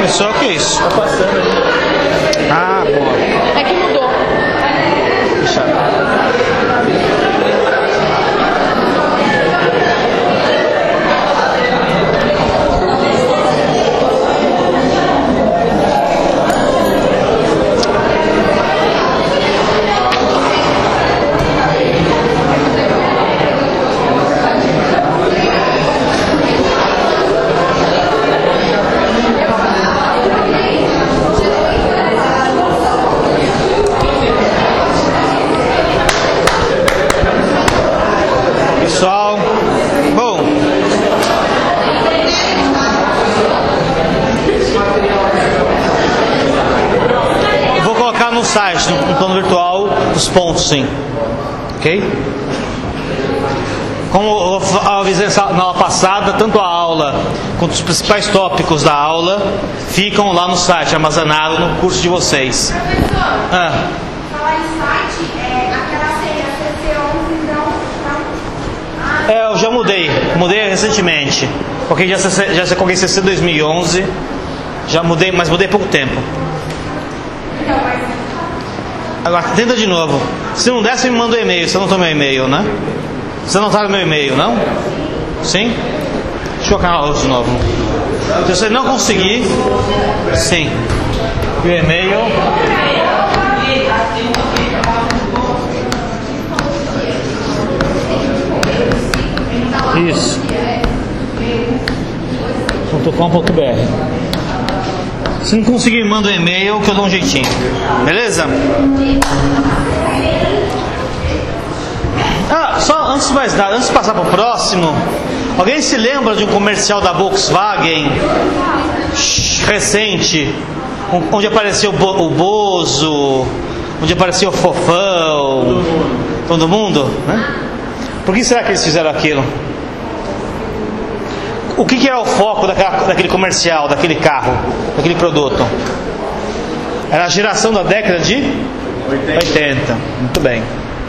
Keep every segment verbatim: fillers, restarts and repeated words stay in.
Pessoal, o que é isso? Tá passando aí. Ah, boa. É que mudou. Pessoal, bom, vou colocar no site, no plano virtual, os pontos, sim, ok? Como eu avisei na aula passada, tanto a aula quanto os principais tópicos da aula ficam lá no site, armazenados no curso de vocês. Ah. Falar em site, é, aquela senha C C onze não... É, eu já mudei, mudei recentemente, porque já, já, já coloquei C C dois mil e onze, já mudei, mas mudei há pouco tempo. Agora, tenta de novo. Se não der, você me manda um e-mail, você não tem meu e-mail, né? Você não está no meu e-mail, não? Sim? Deixa eu colocar de novo. Se você não conseguir, sim. E o e-mail... Isso. .com.br. Se não conseguir, manda um e-mail que eu dou um jeitinho. Beleza? Ah, só antes de mais nada, antes de passar para o próximo, alguém se lembra de um comercial da Volkswagen recente, onde apareceu o Bozo, onde apareceu o Fofão, todo mundo, né? Por que será que eles fizeram aquilo? O que, que era o foco daquela, daquele comercial, daquele carro, daquele produto? Era a geração da década de oitenta. Muito bem.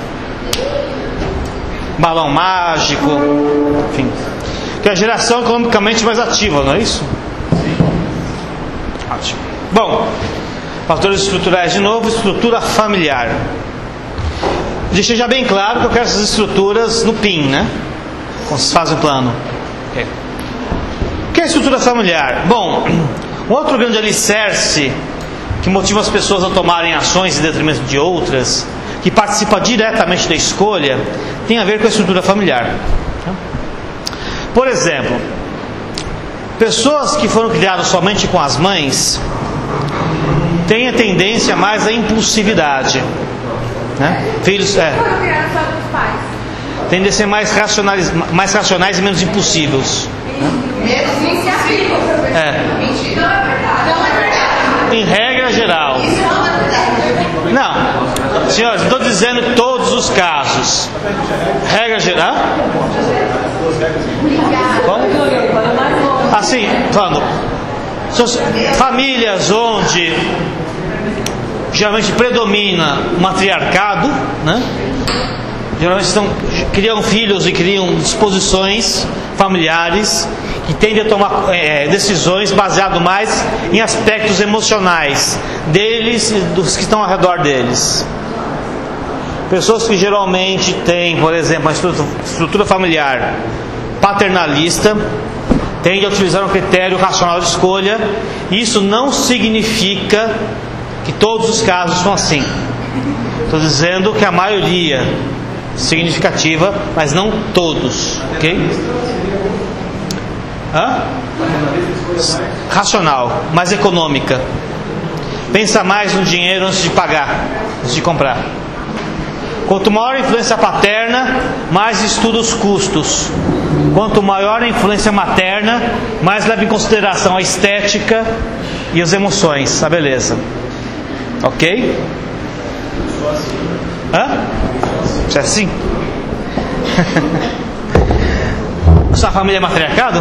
Balão mágico, enfim. Que é a geração economicamente mais ativa, não é isso? Ótimo. Bom, fatores estruturais de novo, estrutura familiar. Deixei já bem claro que eu quero essas estruturas no P I N, né? Quando se faz o plano. Okay. O que é a estrutura familiar? Bom, um outro grande alicerce que motiva as pessoas a tomarem ações em detrimento de outras, que participa diretamente da escolha, tem a ver com a estrutura familiar. Por exemplo, pessoas que foram criadas somente com as mães têm a tendência mais à impulsividade, né? Filhos, é, Foram criados só dos pais. tendem a ser mais racionais, mais racionais e menos impulsivos. Menos iniciativa. É. Mentira. Não é verdade. Não é verdade. Em regra geral. Isso não é verdade. Não, senhores, estou dizendo todos os casos. Regra geral. Como? Assim, falando, famílias onde geralmente predomina o matriarcado, né? Geralmente estão, criam filhos e criam disposições familiares que tendem a tomar é, decisões baseado mais em aspectos emocionais deles e dos que estão ao redor deles. Pessoas que geralmente têm, por exemplo, uma estrutura, estrutura familiar paternalista tendem a utilizar um critério racional de escolha. Isso não significa que todos os casos são assim. Estou dizendo que a maioria significativa, mas não todos, ok? Hã? Racional, mais econômica. Pensa mais no dinheiro antes de pagar, antes de comprar. Quanto maior a influência paterna, mais estuda os custos. Quanto maior a influência materna, mais leva em consideração a estética e as emoções, a beleza. Ok? Hã? Você é assim? Sua família é matriarcado?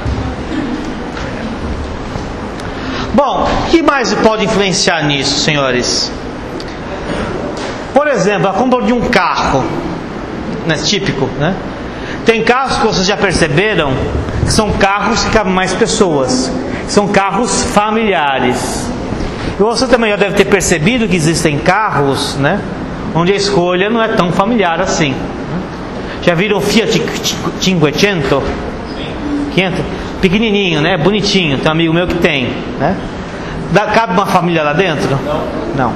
Bom, o que mais pode influenciar nisso, senhores? Por exemplo, a compra de um carro, né, típico, né? Tem carros que vocês já perceberam que são carros que cabem mais pessoas. São carros familiares. E você também já deve ter percebido que existem carros, né, onde a escolha não é tão familiar assim. Já viram o Fiat quinhentos? quinhentos? Pequenininho, né? Bonitinho. Tem um amigo meu que tem, né? Dá, cabe uma família lá dentro? Não. Não.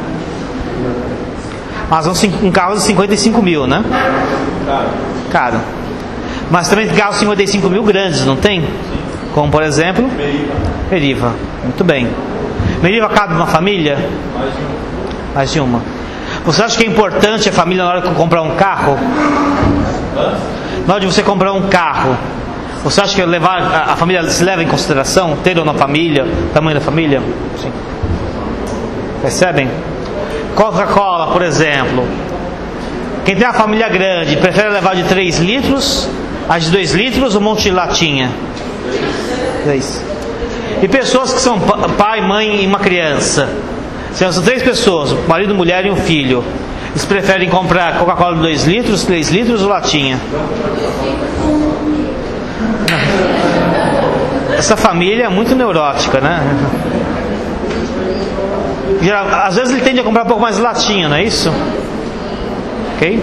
Mas um, um carro de cinquenta e cinco mil, né? Caro. Caro. Mas também tem carros de cinquenta e cinco mil grandes, não tem? Como, por exemplo? Meriva. Meriva. Muito bem. Meriva cabe uma família? Mais de uma. Mais de uma. Você acha que é importante a família na hora de comprar um carro? Na hora de você comprar um carro, você acha que levar, a, a família se leva em consideração? Ter ou não família? Tamanho da família? Sim. Percebem? Coca-Cola, por exemplo. Quem tem uma família grande, prefere levar de três litros, a de dois litros ou um monte de latinha? três. E pessoas que são pai, mãe e uma criança. São três pessoas, marido, mulher e um filho. Eles preferem comprar Coca-Cola de dois litros, três litros ou latinha? Essa família é muito neurótica, né? Geral, às vezes ele tende a comprar um pouco mais de latinha, não é isso? Ok?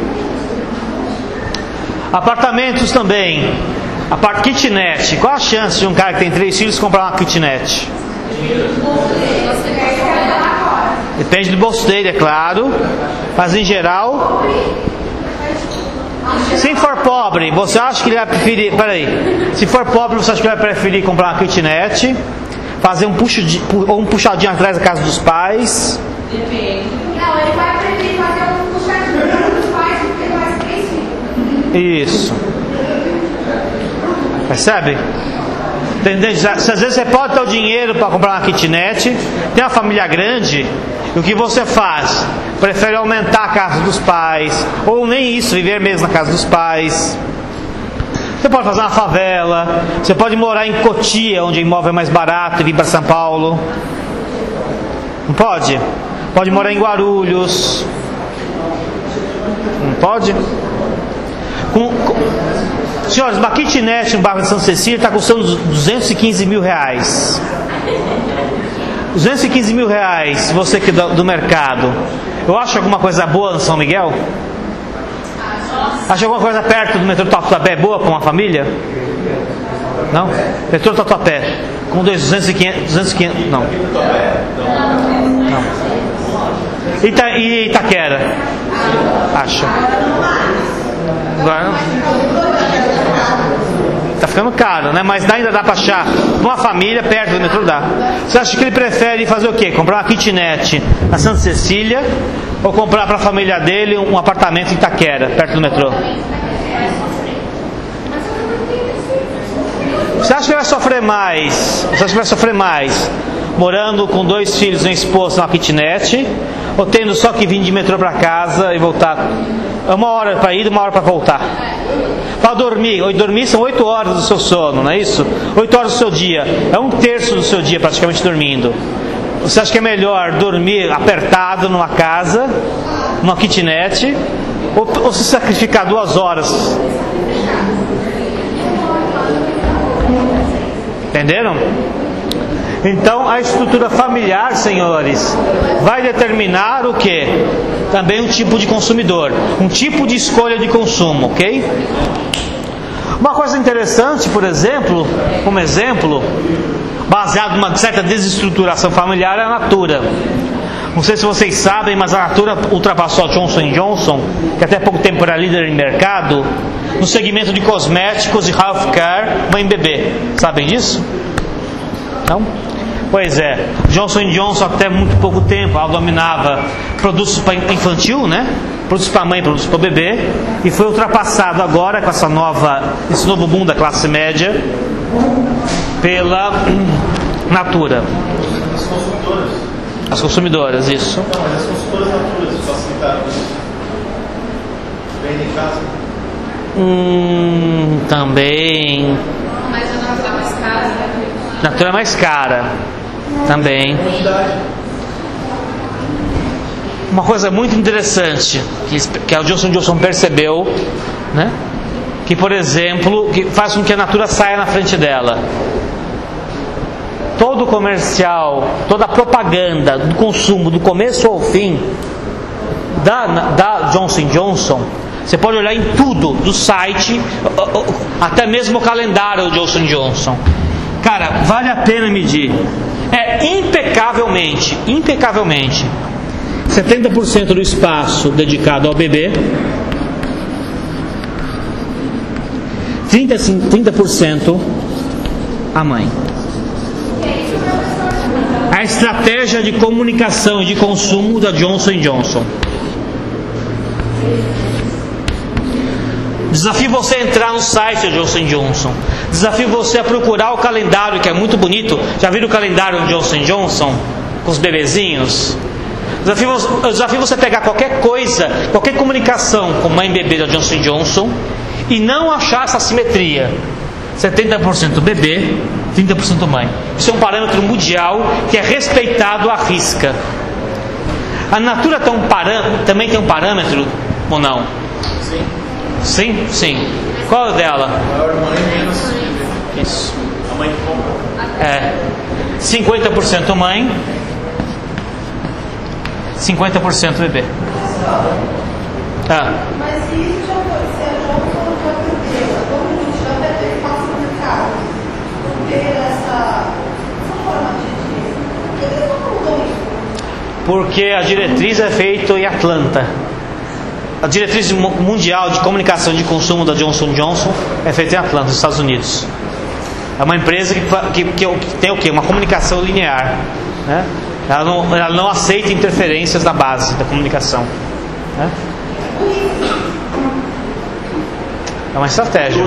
Apartamentos também. Apart kitnet. Qual a chance de um cara que tem três filhos comprar uma kitnet? Depende do bolso dele, é claro. Mas em geral, se for pobre, você acha que ele vai preferir? Peraí, se for pobre, você acha que ele vai preferir comprar uma kitnet, fazer um, puxo de, ou um puxadinho atrás da casa dos pais? Depende. Não, ele vai preferir fazer um puxadinho atrás dos pais porque mais três filhos. Isso. Percebe? Se às vezes você pode ter o dinheiro para comprar uma kitnet, tem uma família grande, e o que você faz? Prefere aumentar a casa dos pais, ou nem isso, viver mesmo na casa dos pais. Você pode fazer uma favela, você pode morar em Cotia, onde o imóvel é mais barato, e vir para São Paulo. Não pode? Pode morar em Guarulhos. Não pode? Com, com... Senhores, uma kitnet no bairro de Santa Cecília está custando duzentos e quinze mil reais. duzentos e quinze mil reais, você que do, do mercado. Eu acho alguma coisa boa no São Miguel? Acha alguma coisa perto do metrô Tatuapé boa para uma família? Não? Metrô Tatuapé com duzentos e quinhentos, não. Não. Ita, e Itaquera? Acha? Agora tá ficando caro, né? Mas ainda dá para achar uma família perto do metrô, dá. Você acha que ele prefere fazer o quê? Comprar uma kitnet na Santa Cecília ou comprar para a família dele um apartamento em Itaquera, perto do metrô? Você acha que vai sofrer mais? Você acha que vai sofrer mais morando com dois filhos e uma esposa numa kitnet, ou tendo só que vir de metrô para casa e voltar? É uma hora para ir e uma hora para voltar. Para dormir, dormir são oito horas do seu sono, não é isso? Oito horas do seu dia, é um terço do seu dia praticamente dormindo. Você acha que é melhor dormir apertado numa casa, numa kitnet, ou, ou se sacrificar duas horas? Entenderam? Então a estrutura familiar, senhores, vai determinar o quê? Também um tipo de consumidor, um tipo de escolha de consumo, ok? Uma coisa interessante, por exemplo, como exemplo, baseado numa certa desestruturação familiar, é a Natura. Não sei se vocês sabem, mas a Natura ultrapassou a Johnson and Johnson, que até pouco tempo era líder em mercado, no segmento de cosméticos e healthcare, mãe e bebê. Sabem disso? Não? Pois é, Johnson and Johnson até muito pouco tempo ela dominava produtos para infantil, né? Produtos para mãe, produtos para bebê, e foi ultrapassado agora com essa nova, esse novo boom da classe média pela Natura. As consumidoras. As consumidoras, isso. Não, mas as consultoras Natura facilitaram isso. Vendem em casa. Hum, também. Mas a Natura é mais cara, né? Natura é mais cara. Também. Uma coisa muito interessante que, que a Johnson and Johnson percebeu, né? Que, por exemplo, que faz com que a Natura saia na frente dela. todo comercial, toda a propaganda do consumo, do começo ao fim, da, da Johnson and Johnson, você pode olhar em tudo, do site, até mesmo o calendário do Johnson and Johnson. Cara, vale a pena medir. É impecavelmente, impecavelmente, setenta por cento do espaço dedicado ao bebê, trinta por cento à mãe. A estratégia de comunicação e de consumo da Johnson and Johnson. Desafio você a entrar no site da Johnson and Johnson. Desafio você a procurar o calendário, que é muito bonito. Já viram o calendário do Johnson and Johnson? Com os bebezinhos? Desafio, desafio você pegar qualquer coisa, qualquer comunicação com mãe e bebê da Johnson and Johnson e não achar essa simetria. setenta por cento bebê, trinta por cento mãe. Isso é um parâmetro mundial que é respeitado à risca. A Natura tem um parâmetro, também tem um parâmetro ou não? Sim. Sim? Sim. Qual é dela? Maior mãe, menos bebê. Isso. A mãe compra. É. cinquenta por cento mãe, cinquenta por cento bebê. Ah. Mas se isso já foi, se a Johnson já foi presa, como a gente já deve ter espaço no mercado, não ter essa, essa forma de... Por que eles não mudam isso? Porque a diretriz é feita em Atlanta. A diretriz mundial de comunicação de consumo da Johnson and Johnson é feita em Atlanta, nos Estados Unidos. É uma empresa que, que, que, que tem o quê? Uma comunicação linear, né? Ela não, ela não aceita interferências na base da comunicação, né? É uma estratégia.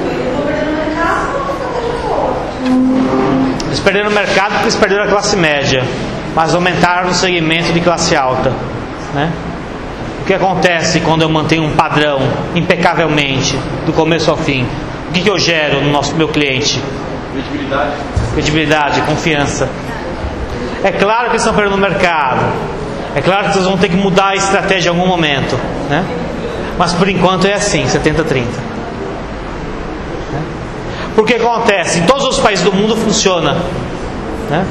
Eles perderam o mercado porque eles perderam a classe média, mas aumentaram o segmento de classe alta, né? O que acontece quando eu mantenho um padrão impecavelmente do começo ao fim? O que, que eu gero no nosso, meu cliente? Credibilidade. Credibilidade, confiança. É claro que eles estão perdendo o mercado. É claro que vocês vão ter que mudar a estratégia em algum momento, né? Mas por enquanto é assim, setenta a trinta. Né? Porque acontece, em todos os países do mundo funciona, né?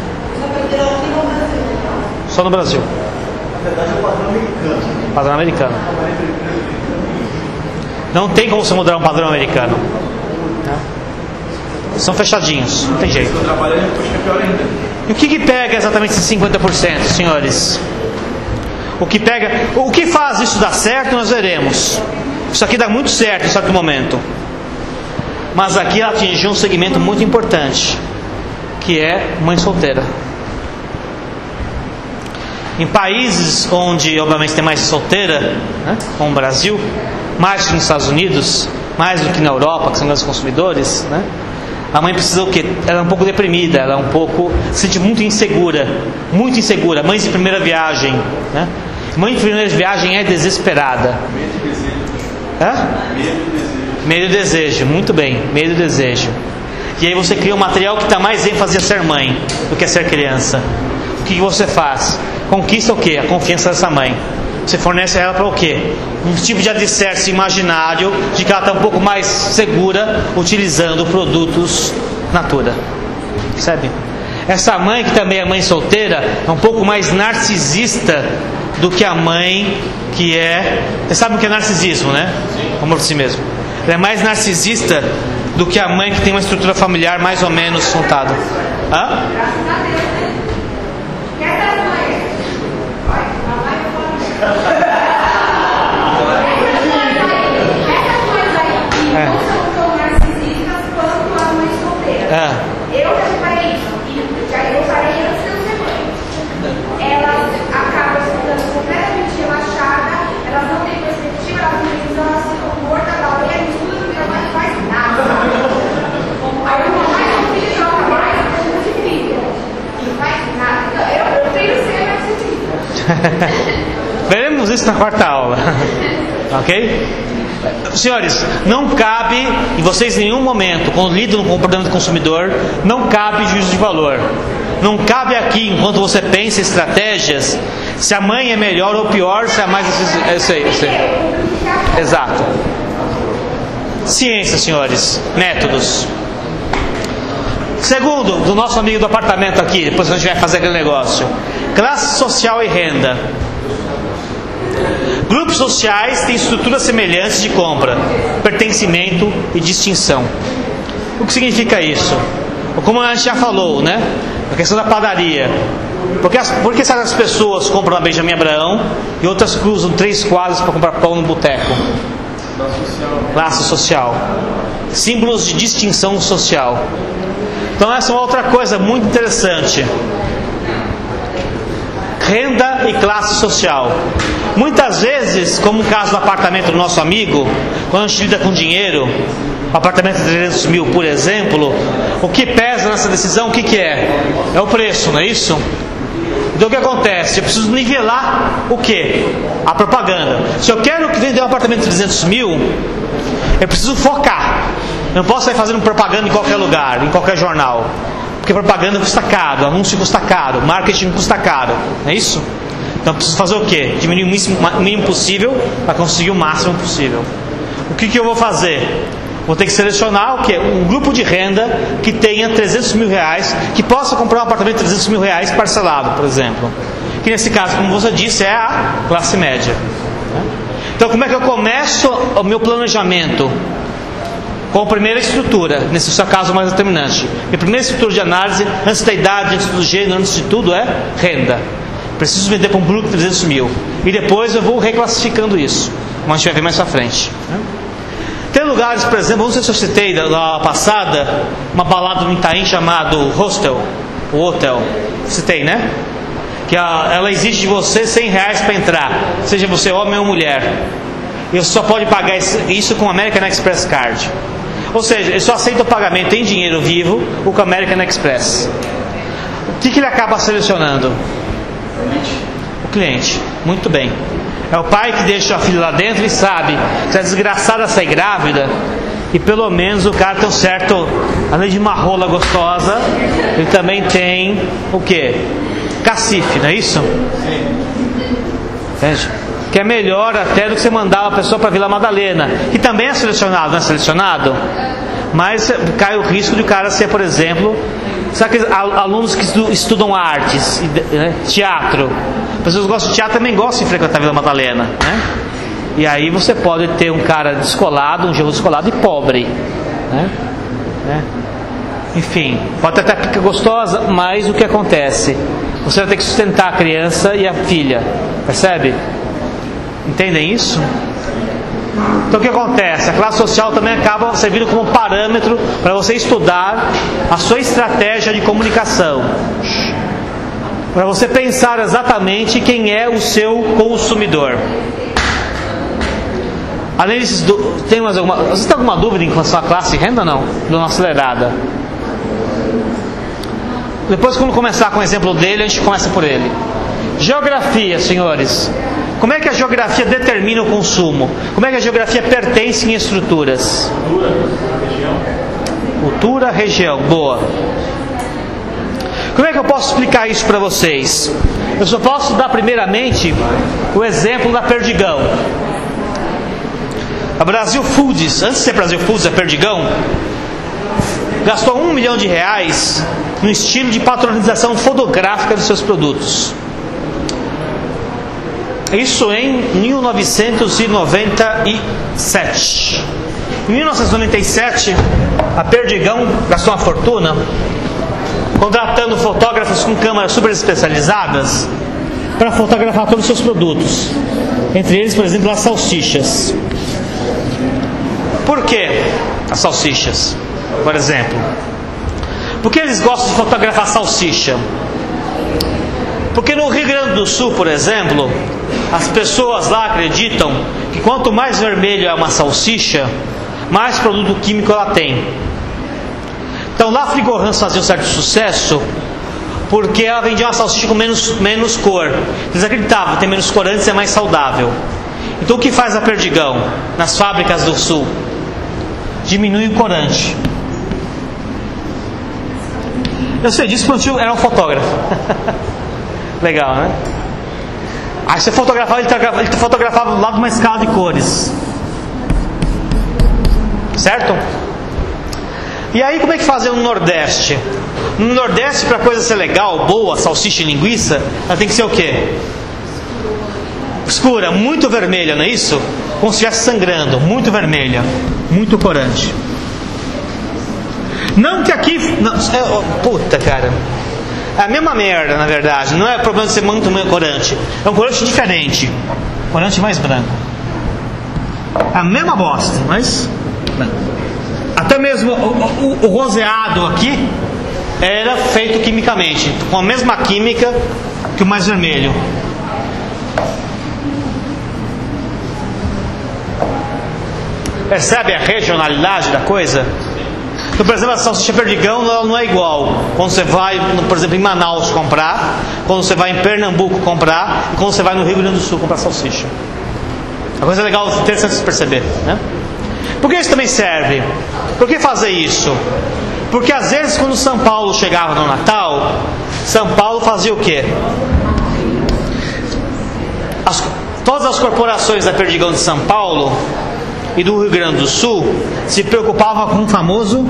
Só no Brasil. Na verdade é o padrão americano. Padrão americano. Não tem como você mudar um padrão americano, né? São fechadinhos, não tem jeito. Se eu trabalho, eu acho que é pior ainda. E o que, que pega exatamente esses cinquenta por cento, senhores? O que pega, o que faz isso dar certo, nós veremos. Isso aqui dá muito certo em certo momento. Mas aqui ela atingiu um segmento muito importante, que é mãe solteira. Em países onde obviamente tem mais solteira, né, como o Brasil, mais que nos Estados Unidos, mais do que na Europa, que são grandes consumidores, né, a mãe precisa o quê? Ela é um pouco deprimida, ela é um pouco, se sente muito insegura, muito insegura. Mães de primeira viagem, né? Mãe de primeira viagem é desesperada. Medo e desejo. Hã? Medo e desejo. Medo e desejo, muito bem, medo e desejo. E aí você cria um material que dá mais ênfase a ser mãe do que a ser criança. O que você faz? Conquista o quê? A confiança dessa mãe. Você fornece a ela para o quê? Um tipo de alicerce imaginário de que ela está um pouco mais segura utilizando produtos Natura. Percebe? Essa mãe, que também é mãe solteira, é um pouco mais narcisista do que a mãe que é... Você sabe o que é narcisismo, né? Amor de si mesmo. Ela é mais narcisista do que a mãe que tem uma estrutura familiar mais ou menos montada. Hã? É. Eu já reparei isso, e já eu reparei antes de eu ser mãe. Elas acabam ficando completamente relaxadas, elas não têm perspectiva, elas não têm visão, elas ficam mortas, ela olha tudo e minha mãe não faz nada. Aí eu falo, mas o filho joga mais, é muito incrível. E não faz nada. Então, eu prefiro ser narcisista. Veremos isso na quarta aula. Ok? Senhores, não cabe, e vocês em nenhum momento, quando lidam com o comportamento do consumidor, não cabe juízo de valor. Não cabe aqui, enquanto você pensa em estratégias, se a mãe é melhor ou pior, se a mais... Eu sei, eu sei. Exato. Ciência, senhores. Métodos. Segundo, do nosso amigo do apartamento aqui, depois que a gente vai fazer aquele negócio. Classe social e renda. Grupos sociais têm estruturas semelhantes de compra, pertencimento e distinção. O que significa isso? Como a gente já falou, né? A questão da padaria. Porque as, por que essas pessoas compram na Benjamin Abraão e outras cruzam três quadras para comprar pão no boteco? Classe social. Símbolos de distinção social. Então essa é uma outra coisa muito interessante. Renda e classe social. Muitas vezes, como no caso do apartamento do nosso amigo, quando a gente lida com dinheiro, um apartamento de trezentos mil, por exemplo, o que pesa nessa decisão, o que, que é? É o preço, não é isso? Então o que acontece? Eu preciso nivelar o quê? A propaganda. Se eu quero vender um apartamento de trezentos mil, eu preciso focar. Eu não posso sair fazendo propaganda em qualquer lugar, em qualquer jornal. Porque propaganda custa caro, anúncio custa caro, marketing custa caro. Não é isso? Então eu preciso fazer o quê? Diminuir o mínimo possível para conseguir o máximo possível. O que, que eu vou fazer? Vou ter que selecionar o quê? Um grupo de renda que tenha trezentos mil reais, que possa comprar um apartamento de trezentos mil reais parcelado, por exemplo. Que nesse caso, como você disse, é a classe média. Então como é que eu começo o meu planejamento? Com a primeira estrutura, nesse seu caso mais determinante. A primeira estrutura de análise, antes da idade, antes do gênero, antes de tudo, é renda. Preciso vender para um grupo de trezentos mil. E depois eu vou reclassificando isso, como a gente vai ver mais pra frente. Tem lugares, por exemplo, não sei se eu citei da aula passada, uma balada no Itaim chamado Hostel, o Hotel. Citei, né? Que a, ela exige de você cem reais para entrar, seja você homem ou mulher. E você só pode pagar isso com American Express Card. Ou seja, ele só aceita o pagamento em dinheiro vivo ou com American Express. O que, que ele acaba selecionando? O cliente. Muito bem. É o pai que deixa a filha lá dentro e sabe que se a desgraçada sair grávida, e pelo menos o cara tem um certo, além de uma rola gostosa, ele também tem o quê? Cacife, não é isso? Entende? Que é melhor até do que você mandar uma pessoa para Vila Madalena, que também é selecionado, não é selecionado? Mas cai o risco de o cara ser, por exemplo, sabe aqueles alunos que estudam artes, né? Teatro. Pessoas que gostam de teatro também gostam de frequentar a Vila Madalena, né? E aí você pode ter um cara descolado, um gelo descolado e pobre, né? né? Enfim, pode até ficar gostosa, mas o que acontece? Você vai ter que sustentar a criança e a filha, percebe? Entendem isso? Então o que acontece? A classe social também acaba servindo como parâmetro para você estudar a sua estratégia de comunicação, para você pensar exatamente quem é o seu consumidor. Além disso, tem mais alguma, você tem alguma dúvida em relação à classe e renda ou não? Dou uma acelerada. Depois, quando começar com o exemplo dele, a gente começa por ele. Geografia, senhores. Como é que a geografia determina o consumo? Como é que a geografia pertence em estruturas? Cultura, região. Cultura, região. Boa. Como é que eu posso explicar isso para vocês? Eu só posso dar primeiramente o exemplo da Perdigão. A Brasil Foods, antes de ser Brasil Foods, a Perdigão, gastou um milhão de reais no estilo de patronização fotográfica dos seus produtos. Isso em mil novecentos e noventa e sete. Em mil novecentos e noventa e sete, a Perdigão gastou uma fortuna contratando fotógrafos com câmeras super especializadas para fotografar todos os seus produtos. Entre eles, por exemplo, as salsichas. Por que as salsichas, por exemplo? Porque eles gostam de fotografar salsicha? Porque no Rio Grande do Sul, por exemplo, as pessoas lá acreditam que quanto mais vermelho é uma salsicha, mais produto químico ela tem. Então lá a Frigorança fazia um certo sucesso porque ela vendia uma salsicha com menos, menos cor. Eles acreditavam que tem menos cor antes é mais saudável. Então o que faz a Perdigão nas fábricas do Sul? Diminui o corante. Eu sei disso porque eu era um fotógrafo. Legal, né? Aí você fotografava, ele fotografava do lado de uma escala de cores. Certo? E aí como é que fazem no Nordeste? No Nordeste, para coisa ser legal, boa, salsicha e linguiça, ela tem que ser o quê? Escura, muito vermelha, não é isso? Como se estivesse sangrando, muito vermelha, muito corante. Não que aqui... Não, é, oh, puta, cara. É a mesma merda, na verdade. Não é problema de ser muito corante. É um corante diferente. Corante mais branco. É a mesma bosta, mas... Até mesmo o, o, o roseado aqui era feito quimicamente, com a mesma química que o mais vermelho. Percebe a regionalidade da coisa? Então, por exemplo, a salsicha perdigão ela não é igual quando você vai, por exemplo, em Manaus comprar, quando você vai em Pernambuco comprar e quando você vai no Rio Grande do Sul comprar salsicha. A coisa legal, interessante de se perceber, né? Por que isso também serve? Por que fazer isso? Porque às vezes quando São Paulo chegava no Natal, São Paulo fazia o quê? As, todas as corporações da Perdigão de São Paulo e do Rio Grande do Sul se preocupavam com o famoso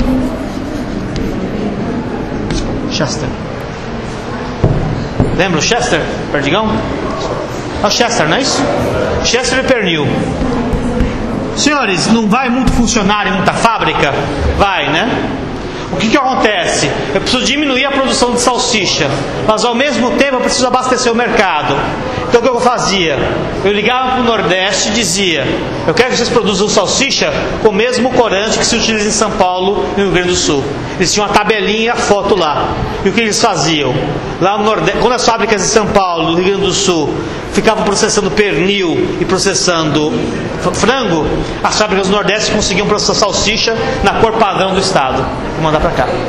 Chester. Lembra o Chester? Perdigão? É o Chester, não é isso? Chester e pernil. Senhores, não vai muito funcionário em muita fábrica? Vai, né? O que que acontece? Eu preciso diminuir a produção de salsicha, mas ao mesmo tempo eu preciso abastecer o mercado. Então o que eu fazia? Eu ligava para o Nordeste e dizia: eu quero que vocês produzam salsicha com o mesmo corante que se utiliza em São Paulo e no Rio Grande do Sul. Eles tinham uma tabelinha e a foto lá. E o que eles faziam? Lá no Nordeste, quando as fábricas de São Paulo e do Rio Grande do Sul ficavam processando pernil e processando frango, as fábricas do Nordeste conseguiam processar salsicha na cor padrão do estado e mandar para cá.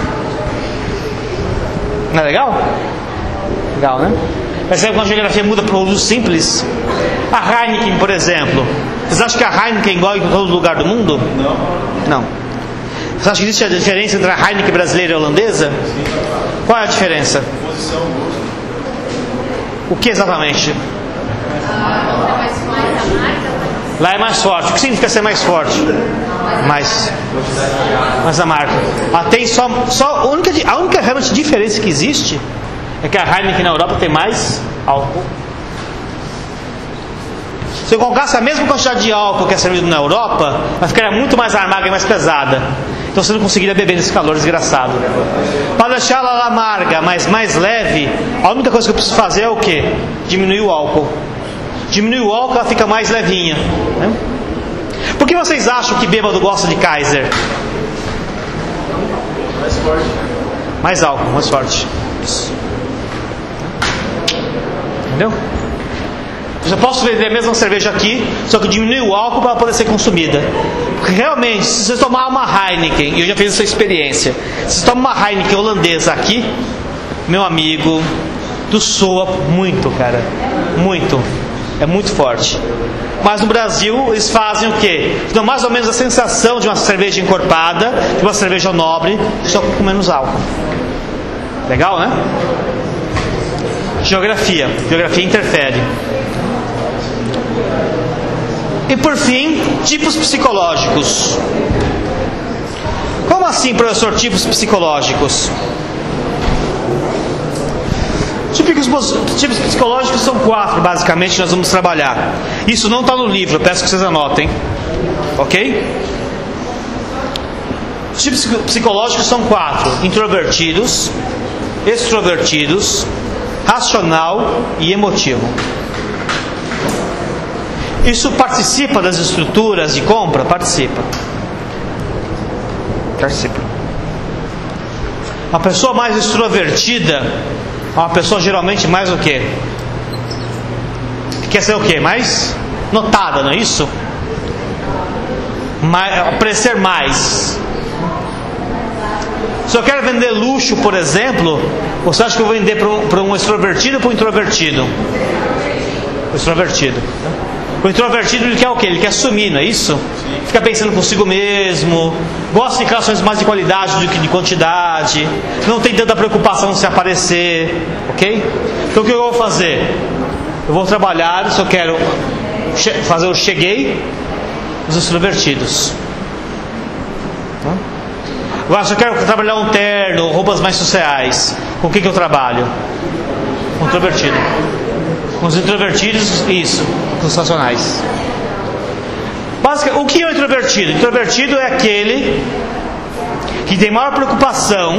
Não é legal? Legal, né? Percebe quando a geografia muda para um uso simples? A Heineken, por exemplo. Vocês acham que a Heineken é igual em todo lugar do mundo? Não. Não. Vocês acham que existe a diferença entre a Heineken brasileira e a holandesa? Qual é a diferença? Posição, gosto. O que exatamente? Ah, mais forte a marca? Lá é mais forte. O que significa ser mais forte? Mais. Mais a marca. Ah, tem só, só a única, a única realmente diferença que existe é que a Heineken na Europa tem mais álcool. Se eu colocasse a mesma quantidade de álcool que é servido na Europa, vai ficar muito mais amarga e mais pesada. Então você não conseguiria beber nesse calor desgraçado. Para deixar ela amarga, mas mais leve, a única coisa que eu preciso fazer é o quê? Diminuir o álcool. Diminuir o álcool, ela fica mais levinha, né? Por que vocês acham que bêbado gosta de Kaiser? Mais forte. Mais álcool, mais forte. Isso. Entendeu? Eu já posso vender a mesma cerveja aqui, só que diminuir o álcool para ela poder ser consumida. Porque realmente, se você tomar uma Heineken, e eu já fiz essa experiência, se você toma uma Heineken holandesa aqui, meu amigo, tu soa muito, cara. Muito. É muito forte. Mas no Brasil eles fazem o quê? Dão mais ou menos a sensação de uma cerveja encorpada, de uma cerveja nobre, só com menos álcool. Legal, né? Geografia. Geografia interfere. E por fim, tipos psicológicos. Como assim, professor, tipos psicológicos? Tipos, tipos psicológicos são quatro, basicamente, nós vamos trabalhar. Isso não está no livro, eu peço que vocês anotem. Ok? Os tipos psicológicos são quatro: introvertidos, extrovertidos, racional e emotivo. Isso participa das estruturas de compra? Participa. Participa. Uma pessoa mais extrovertida é uma pessoa geralmente mais o quê? Quer ser o quê? Mais notada, não é isso? Mais, aparecer mais. Se eu quero vender luxo, por exemplo, você acha que eu vou vender para um, para um extrovertido ou para um introvertido? O extrovertido. O introvertido, ele quer o quê? Ele quer assumir, não é isso? Fica pensando consigo mesmo, gosta de relações mais de qualidade do que de quantidade, não tem tanta preocupação se aparecer, ok? Então o que eu vou fazer? Eu vou trabalhar, se eu quero fazer o cheguei, os extrovertidos. Agora, se eu quero trabalhar um terno, roupas mais sociais, com quem que eu trabalho? Com introvertido. Com os introvertidos, isso, com os racionais. Basicamente, o que é o introvertido? O introvertido é aquele que tem maior preocupação.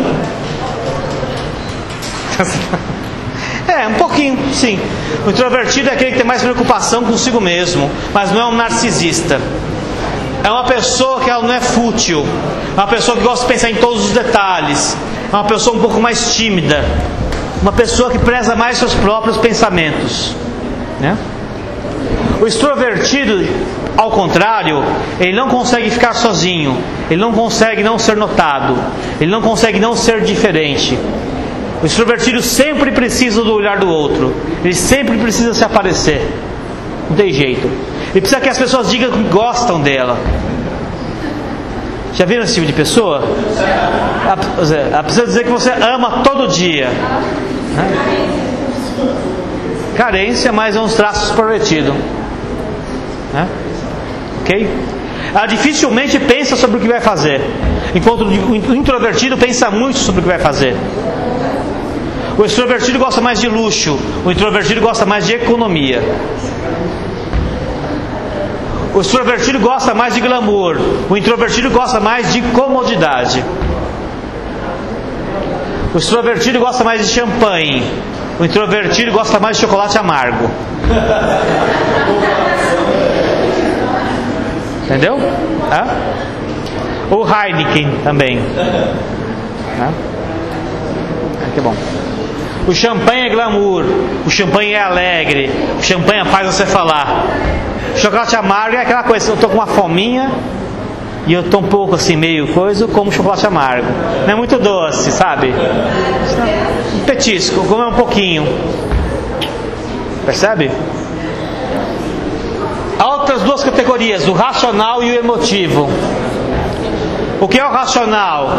É, um pouquinho, sim. O introvertido é aquele que tem mais preocupação consigo mesmo, mas não é um narcisista. É uma pessoa que ela não é fútil, é uma pessoa que gosta de pensar em todos os detalhes, é uma pessoa um pouco mais tímida, uma pessoa que preza mais seus próprios pensamentos, né? O extrovertido, ao contrário, ele não consegue ficar sozinho, ele não consegue não ser notado, ele não consegue não ser diferente. O extrovertido sempre precisa do olhar do outro, ele sempre precisa se aparecer, não tem jeito. Ele precisa que as pessoas digam que gostam dela. Já viram esse tipo de pessoa? Ela precisa dizer que você ama todo dia. Carência, mas é uns traços prometidos. Ok? Ela dificilmente pensa sobre o que vai fazer, enquanto o introvertido pensa muito sobre o que vai fazer. O extrovertido gosta mais de luxo, o introvertido gosta mais de economia. O extrovertido gosta mais de glamour, o introvertido gosta mais de comodidade. O extrovertido gosta mais de champanhe, o introvertido gosta mais de chocolate amargo. Entendeu? Hã? O Heineken também. Hã? Ah, que bom. O champanhe é glamour, o champanhe é alegre, o champanhe faz você falar. O chocolate amargo é aquela coisa, eu estou com uma fominha e eu estou um pouco assim, meio coisa, eu como chocolate amargo. Não é muito doce, sabe? Um petisco, como é um pouquinho. Percebe? Há outras duas categorias, o racional e o emotivo. O que é o racional?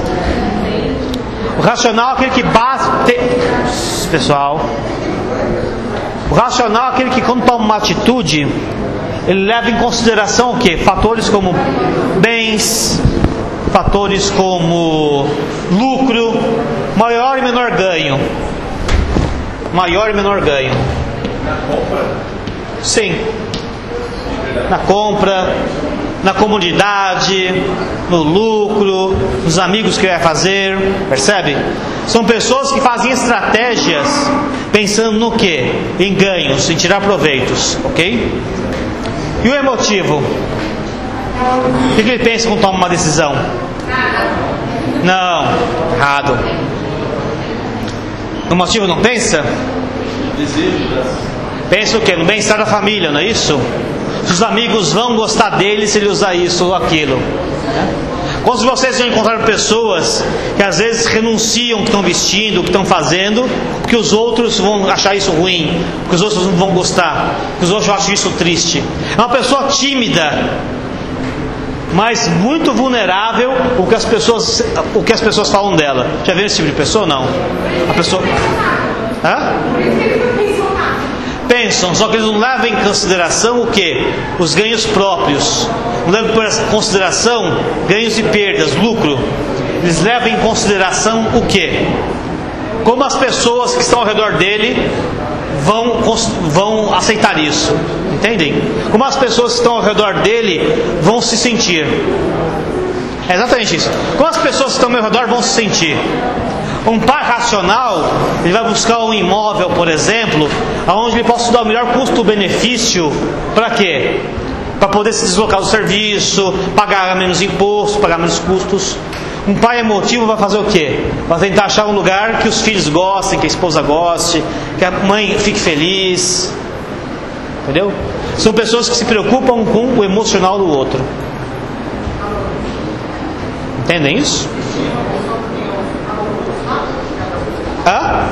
O racional é aquele que bate... Pessoal, o racional é aquele que, quando toma uma atitude, ele leva em consideração o quê? Fatores como bens, fatores como lucro, maior e menor ganho. Maior e menor ganho. Na compra? Sim. Na compra, na comunidade, no lucro, nos amigos que vai fazer, percebe? São pessoas que fazem estratégias pensando no quê? Em ganhos, em tirar proveitos, ok? E o emotivo? O que ele pensa quando toma uma decisão? Não, errado. O emotivo não pensa? Pensa o quê? No bem-estar da família, não é isso? Se os amigos vão gostar dele se ele usar isso ou aquilo. Quando vocês vão encontrar pessoas que às vezes renunciam o que estão vestindo, o que estão fazendo, porque os outros vão achar isso ruim, porque os outros não vão gostar, porque os outros acham isso triste. É uma pessoa tímida, mas muito vulnerável o que as pessoas, o que as pessoas falam dela. Já viram esse tipo de pessoa? Não. A pessoa... Hã? Pensam, só que eles não levam em consideração o que? Os ganhos próprios. Não levam em consideração ganhos e perdas, lucro. Eles levam em consideração o que? Como as pessoas que estão ao redor dele vão, vão aceitar isso. Entendem? Como as pessoas que estão ao redor dele vão se sentir. É exatamente isso. Como as pessoas que estão ao meu redor vão se sentir. Um pai racional, ele vai buscar um imóvel, por exemplo, onde ele possa dar o melhor custo-benefício. Para quê? Para poder se deslocar do serviço, pagar menos imposto, pagar menos custos. Um pai emotivo vai fazer o quê? Vai tentar achar um lugar que os filhos gostem, que a esposa goste, que a mãe fique feliz. Entendeu? São pessoas que se preocupam com o emocional do outro. Entendem isso? Hã?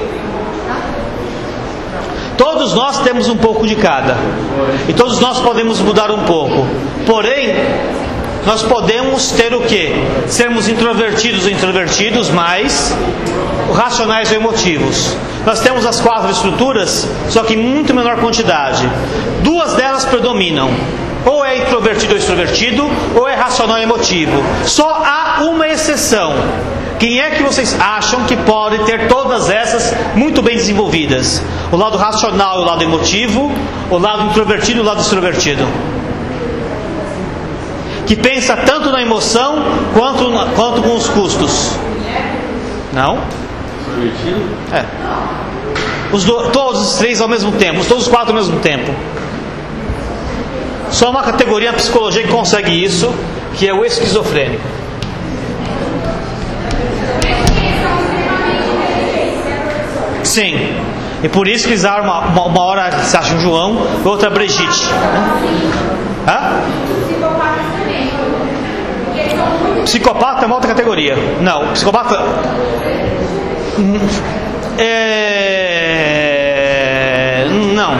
Todos nós temos um pouco de cada. E todos nós podemos mudar um pouco. Porém, nós podemos ter o quê? Sermos introvertidos ou introvertidos, mas racionais ou emotivos. Nós temos as quatro estruturas, só que em muito menor quantidade. Duas delas predominam. Ou é introvertido ou extrovertido, ou é racional e emotivo. Só há uma exceção. Quem é que vocês acham que pode ter todas essas muito bem desenvolvidas? O lado racional e o lado emotivo, o lado introvertido e o lado extrovertido. Que pensa tanto na emoção quanto, quanto com os custos. Não? É. Os do, todos os três ao mesmo tempo, todos os quatro ao mesmo tempo. Só uma categoria na psicologia que consegue isso, que é o esquizofrênico. Sim. E por isso que eles dão uma, uma, uma hora se acham João, outra Brigitte. Hã? Psicopata é uma outra categoria. Não, psicopata é... não.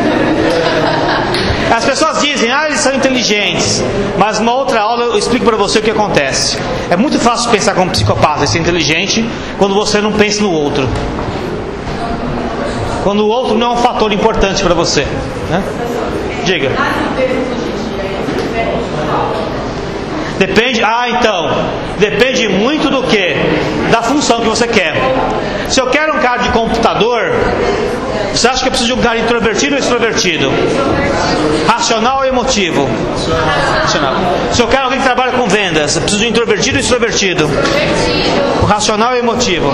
As pessoas dizem, ah, eles são inteligentes. Mas numa outra aula eu explico para você o que acontece. É muito fácil pensar como psicopata e ser inteligente quando você não pensa no outro. Quando o outro não é um fator importante para você, né? Diga. Depende, ah então, depende muito do que? Da função que você quer. Se eu quero um cara de computador, você acha que eu preciso de um cara introvertido ou extrovertido? Racional ou emotivo? Racional. Se eu quero alguém que trabalha com vendas, eu preciso de um introvertido ou extrovertido? O racional ou emotivo?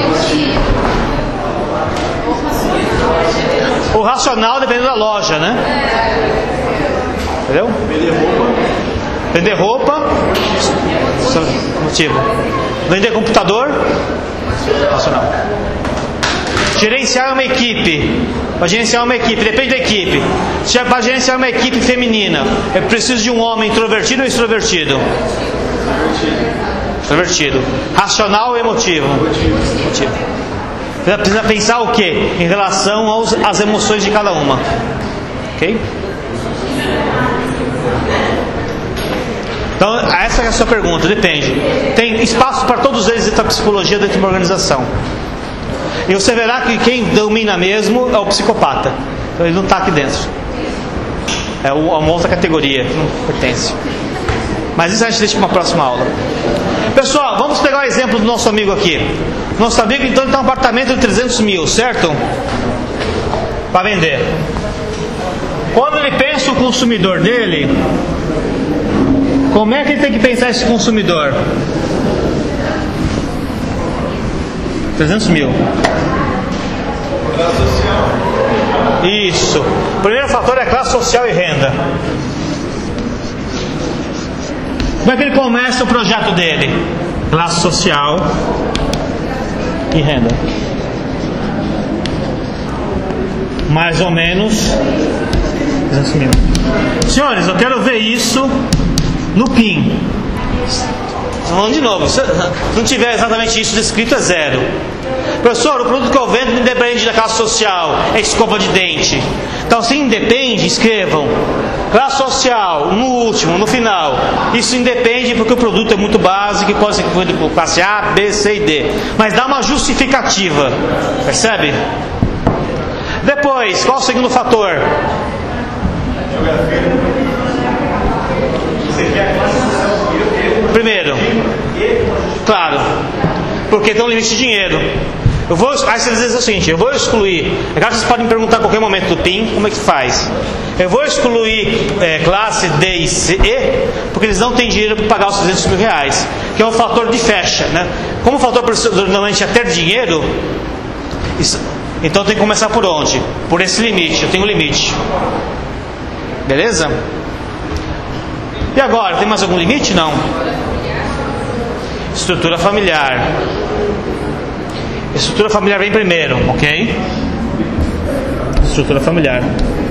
O racional depende da loja, né? Entendeu? Vender roupa, motivo. Vender computador, racional. Gerenciar uma equipe. Para gerenciar uma equipe, depende da equipe. Se é para gerenciar uma equipe feminina, eu preciso de um homem introvertido ou extrovertido? Extrovertido. Racional ou emotivo? Emotivo. Você precisa pensar o que? Em relação aos, às emoções de cada uma. Ok? Então, essa é a sua pergunta, depende. Tem espaço para todos eles dentro da psicologia, dentro de uma organização. E você verá que quem domina mesmo é o psicopata. Então, ele não está aqui dentro. É uma outra categoria que não pertence. Mas isso a gente deixa para uma próxima aula. Pessoal, vamos pegar o exemplo do nosso amigo aqui. Nosso amigo, então, ele tem um apartamento de trezentos mil, certo? Para vender. Quando ele pensa o consumidor dele... Como é que ele tem que pensar esse consumidor? trezentos mil. Classe social. Isso. O primeiro fator é classe social e renda. Como é que ele começa o projeto dele? Classe social e renda. Mais ou menos trezentos mil. Senhores, eu quero ver isso no P I N. Falando de novo, se não tiver exatamente isso descrito, é zero. Professor, o produto que eu vendo não depende da classe social, é escova de dente. Então, se independe, escrevam classe social no último, no final. Isso independe porque o produto é muito básico e pode ser feito por classe A, B, C e D. Mas dá uma justificativa, percebe? Depois, qual o segundo fator? Primeiro, claro, porque tem um limite de dinheiro. Eu vou, aí você diz o seguinte: eu vou excluir. É claro que vocês podem me perguntar a qualquer momento do P I N como é que faz. Eu vou excluir é, classe D e C, E, porque eles não têm dinheiro para pagar os trezentos mil reais, que é um fator de fecha, né? Como o fator normalmente é ter dinheiro, isso, então tem que começar por onde? Por esse limite. Eu tenho um limite. Beleza? E agora, tem mais algum limite? Não. Estrutura familiar. Estrutura familiar vem primeiro, ok? Estrutura familiar.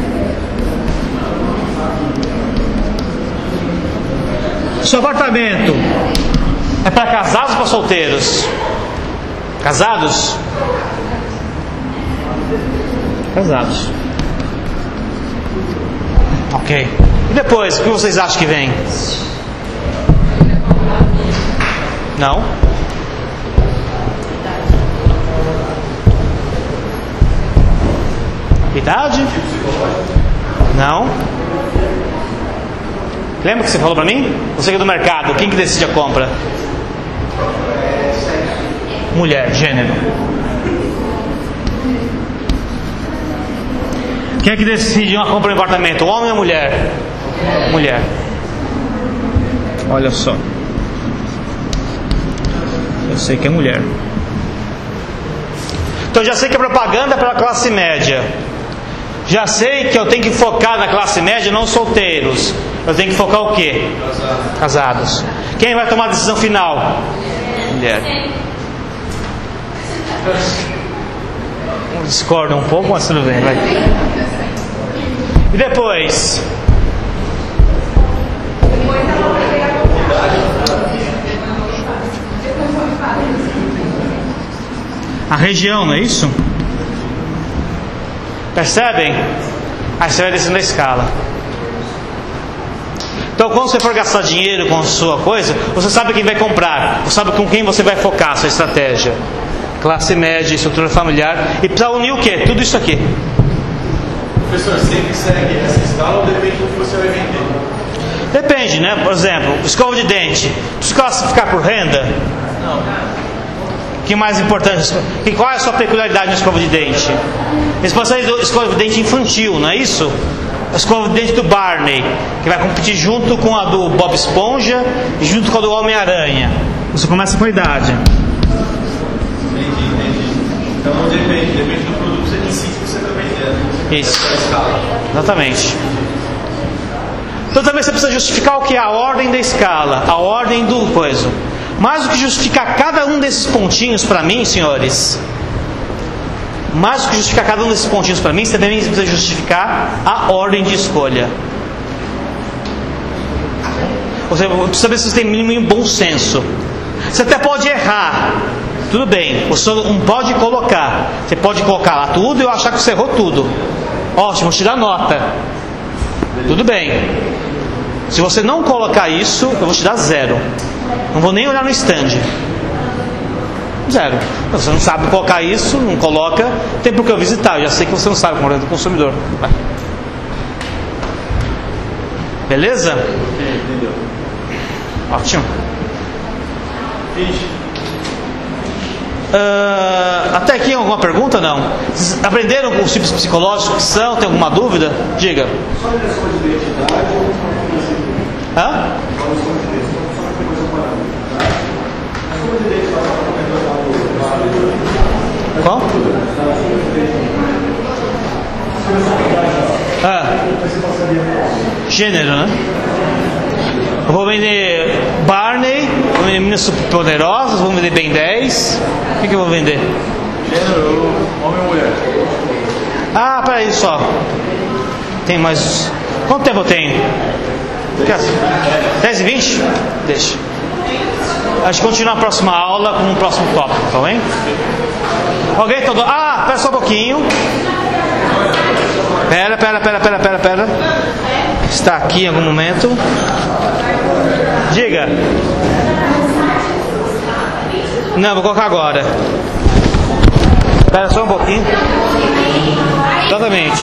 Seu apartamento é para casados ou para solteiros? Casados? Casados. Ok. E depois, o que vocês acham que vem? Não? Idade? Não? Lembra que você falou para mim? Você que é do mercado, quem que decide a compra? Mulher, gênero. Quem é que decide uma compra de apartamento? Homem ou mulher? Mulher. Olha só. Eu sei que é mulher. Então já sei que a propaganda é para a classe média. Já sei que eu tenho que focar na classe média, não solteiros. Eu tenho que focar o quê? Casados. Casados. Quem vai tomar a decisão final? Mulher. Discorda um pouco, mas tudo bem, vai. E depois? A região, não é isso? Percebem? Aí você vai descendo a escala. Então, quando você for gastar dinheiro com a sua coisa, você sabe quem vai comprar, você sabe com quem você vai focar a sua estratégia. Classe média, estrutura familiar. E precisa unir o quê? Tudo isso aqui. Professor, sempre segue essa escala ou depende do que você vai vender? Depende, né? Por exemplo, escova de dente. Precisa classificar por renda? Não. O que mais importante? E qual é a sua peculiaridade na escova de dente? Eles passam escova de dente infantil, não é isso? A escova de dente do Barney, que vai competir junto com a do Bob Esponja e junto com a do Homem-Aranha. Você começa com a idade. Entendi, entendi. Então não depende, depende do produto em si que você está vendendo. Isso. Essa é a escala. Exatamente. Então também você precisa justificar o que é a ordem da escala, a ordem do coisa. Mais do que justificar cada um desses pontinhos para mim, senhores, mais do que justificar cada um desses pontinhos para mim, você também precisa justificar a ordem de escolha. Ou seja, eu preciso saber se você tem mínimo bom senso. Você até pode errar, tudo bem, você não pode colocar. Você pode colocar lá tudo e eu achar que você errou tudo. Ótimo, te dá nota. Tudo bem. Se você não colocar isso, eu vou te dar zero. Não vou nem olhar no stand. Zero. Você não sabe colocar isso, não coloca, tem por que eu visitar. Eu já sei que você não sabe como é do consumidor. Vai. Beleza? Entendeu? Ótimo. Uh, até aqui alguma pergunta? Não? Vocês aprenderam os tipos psicológicos que são? Tem alguma dúvida? Diga. Só direção de identidade ou Hã? Qual? Ah. Gênero, né? Eu vou vender Barney, vou vender Meninas Superpoderosas, vou vender Ben dez. O que, que eu vou vender? Gênero, homem ou mulher? Ah, peraí só. Tem mais. Quanto tempo eu tenho? dez e vinte? Deixa. A gente continua na próxima aula com o próximo tópico, tá bem? Alguém todo. Ah, pera só um pouquinho. Pera, pera, pera, pera, pera, pera. Está aqui em algum momento. Diga. Não, vou colocar agora. Pera só um pouquinho. Exatamente.